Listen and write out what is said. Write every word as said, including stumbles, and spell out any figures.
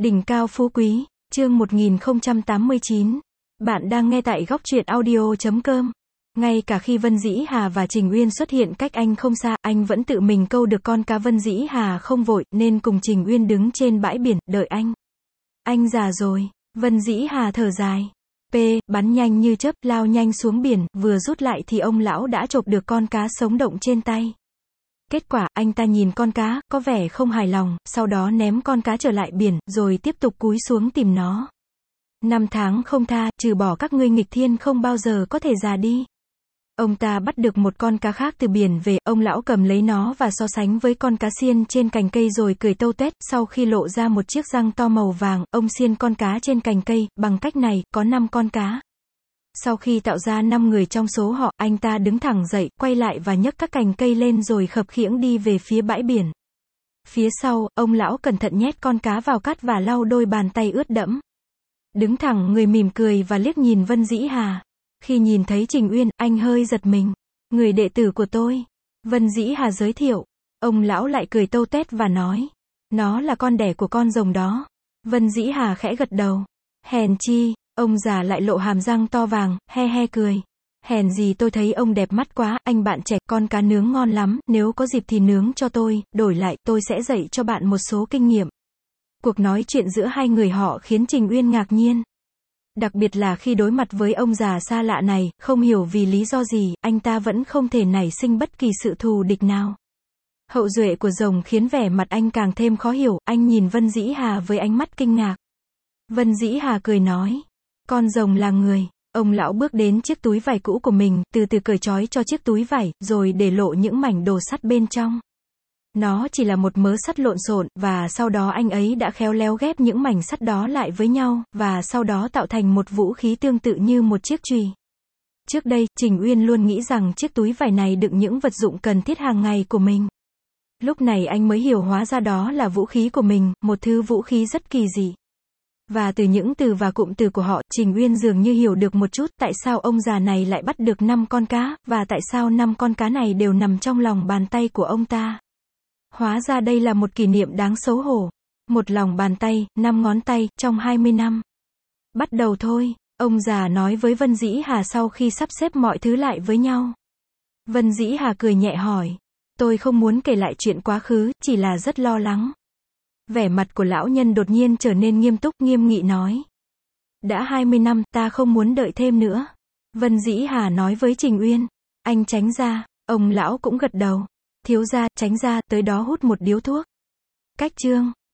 Đỉnh cao phú quý, chương một nghìn không trăm tám mươi chín. Bạn đang nghe tại góc truyện audio chấm com. Ngay cả khi Vân Dĩ Hà và Trình Uyên xuất hiện cách anh không xa, anh vẫn tự mình câu được con cá. Vân Dĩ Hà không vội, nên cùng Trình Uyên đứng trên bãi biển, đợi anh. Anh già rồi. Vân Dĩ Hà thở dài. P, bắn nhanh như chớp, lao nhanh xuống biển, vừa rút lại thì ông lão đã chộp được con cá sống động trên tay. Kết quả, anh ta nhìn con cá, có vẻ không hài lòng, sau đó ném con cá trở lại biển, rồi tiếp tục cúi xuống tìm nó. Năm tháng không tha, trừ bỏ các ngươi nghịch thiên không bao giờ có thể già đi. Ông ta bắt được một con cá khác từ biển về, ông lão cầm lấy nó và so sánh với con cá xiên trên cành cây rồi cười tâu tét, sau khi lộ ra một chiếc răng to màu vàng, ông xiên con cá trên cành cây, bằng cách này, có năm con cá. Sau khi tạo ra năm người trong số họ, anh ta đứng thẳng dậy, quay lại và nhấc các cành cây lên rồi khập khiễng đi về phía bãi biển. Phía sau, ông lão cẩn thận nhét con cá vào cát và lau đôi bàn tay ướt đẫm. Đứng thẳng người mỉm cười và liếc nhìn Vân Dĩ Hà. Khi nhìn thấy Trình Uyên, anh hơi giật mình. Người đệ tử của tôi. Vân Dĩ Hà giới thiệu. Ông lão lại cười tâu tét và nói. Nó là con đẻ của con rồng đó. Vân Dĩ Hà khẽ gật đầu. Hèn chi. Ông già lại lộ hàm răng to vàng, he he cười. Hèn gì tôi thấy ông đẹp mắt quá, anh bạn trẻ, con cá nướng ngon lắm, nếu có dịp thì nướng cho tôi, đổi lại, tôi sẽ dạy cho bạn một số kinh nghiệm. Cuộc nói chuyện giữa hai người họ khiến Trình Uyên ngạc nhiên. Đặc biệt là khi đối mặt với ông già xa lạ này, không hiểu vì lý do gì, anh ta vẫn không thể nảy sinh bất kỳ sự thù địch nào. Hậu duệ của rồng khiến vẻ mặt anh càng thêm khó hiểu, anh nhìn Vân Dĩ Hà với ánh mắt kinh ngạc. Vân Dĩ Hà cười nói. Con rồng là người. Ông lão bước đến chiếc túi vải cũ của mình, từ từ cởi trói cho chiếc túi vải, rồi để lộ những mảnh đồ sắt bên trong. Nó chỉ là một mớ sắt lộn xộn, và sau đó anh ấy đã khéo léo ghép những mảnh sắt đó lại với nhau, và sau đó tạo thành một vũ khí tương tự như một chiếc chùy. Trước đây, Trình Uyên luôn nghĩ rằng chiếc túi vải này đựng những vật dụng cần thiết hàng ngày của mình. Lúc này anh mới hiểu hóa ra đó là vũ khí của mình, một thứ vũ khí rất kỳ dị. Và từ những từ và cụm từ của họ, Trình Uyên dường như hiểu được một chút tại sao ông già này lại bắt được năm con cá, và tại sao năm con cá này đều nằm trong lòng bàn tay của ông ta. Hóa ra đây là một kỷ niệm đáng xấu hổ. Một lòng bàn tay, năm ngón tay, trong hai mươi năm. Bắt đầu thôi, ông già nói với Vân Dĩ Hà sau khi sắp xếp mọi thứ lại với nhau. Vân Dĩ Hà cười nhẹ hỏi. Tôi không muốn kể lại chuyện quá khứ, chỉ là rất lo lắng. Vẻ mặt của lão nhân đột nhiên trở nên nghiêm túc, nghiêm nghị nói. Đã hai mươi năm, ta không muốn đợi thêm nữa. Vân Dĩ Hà nói với Trình Uyên. Anh tránh ra, ông lão cũng gật đầu. Thiếu gia, tránh ra, tới đó hút một điếu thuốc. Cách chương.